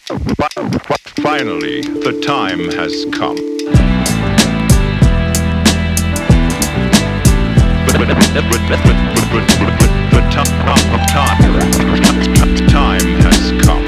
Finally, the time has come. The time has come.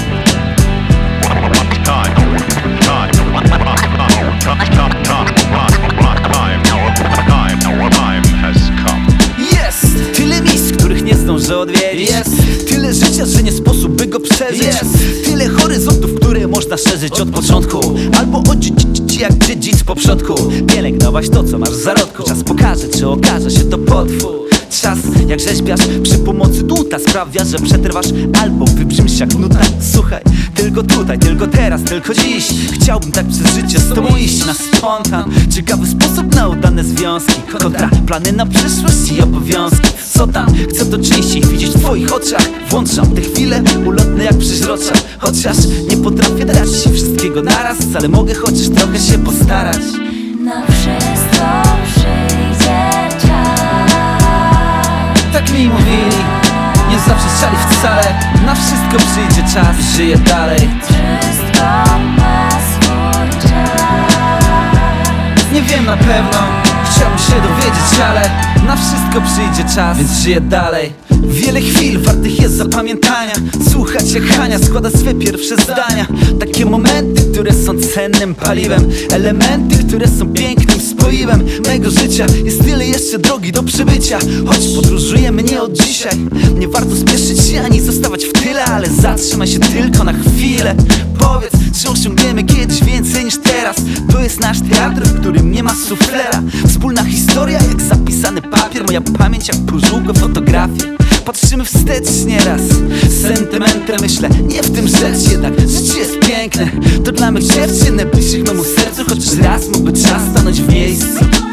Time has come. Jest tyle miejsc, których nie zdążę odwiedzić. Jest tyle życia, że nie sposób by go przeżyć. Jest tyle horyzontów, które można szerzyć od początku, albo odziedziczyć jak dziedzic po przodku. Pielęgnować to, co masz w zarodku. Czas pokaże, czy okaże się to potwór. Czas, jak rzeźbiarz przy pomocy dłuta, sprawia, że przetrwasz albo wybrzmisz jak nuta. Słuchaj, tylko tutaj, tylko teraz, tylko dziś. Chciałbym tak przez życie z tobą iść na spontan. Ciekawy sposób na udane związki, kontra plany na przyszłość i obowiązki. Co tam? Chcę to częściej widzieć w twoich oczach. Włączam te chwile ulotne jak przeźrocza. Chociaż nie potrafię dać ci wszystkiego naraz, ale mogę chociaż trochę się postarać. Na wszystko przyjdzie czas. Tak mi mówili, nie zaprzeczali wcale. Na wszystko przyjdzie czas, żyję dalej. Wszystko ma swój czas. Nie wiem na pewno, chciałbym się dowiedzieć, ale na wszystko przyjdzie czas, więc żyję dalej. Wiele chwil wartych jest zapamiętania. Słuchać jak Hania składa swe pierwsze zdania. Takie momenty, które są cennym paliwem. Elementy, które są pięknym spoiwem mego życia. Jest tyle jeszcze drogi do przebycia. Choć podróżujemy nie od dzisiaj. Nie warto spieszyć się ani zostawać w tyle, ale zatrzymaj się tylko na chwilę. Powiedz, czy osiągniemy kiedyś więcej niż teraz. To jest nasz teatr, w którym nie ma suflera. Wspólna historia jak zapisany papier. Moja pamięć jak półżółko fotografie. Patrzymy wstecz nieraz, z sentymentem myślę, nie w tym rzecz, jednak życie jest piękne. To dla mych dziewczyn najbliższych memu sercu, chociaż raz mógłby czas stanąć w miejscu.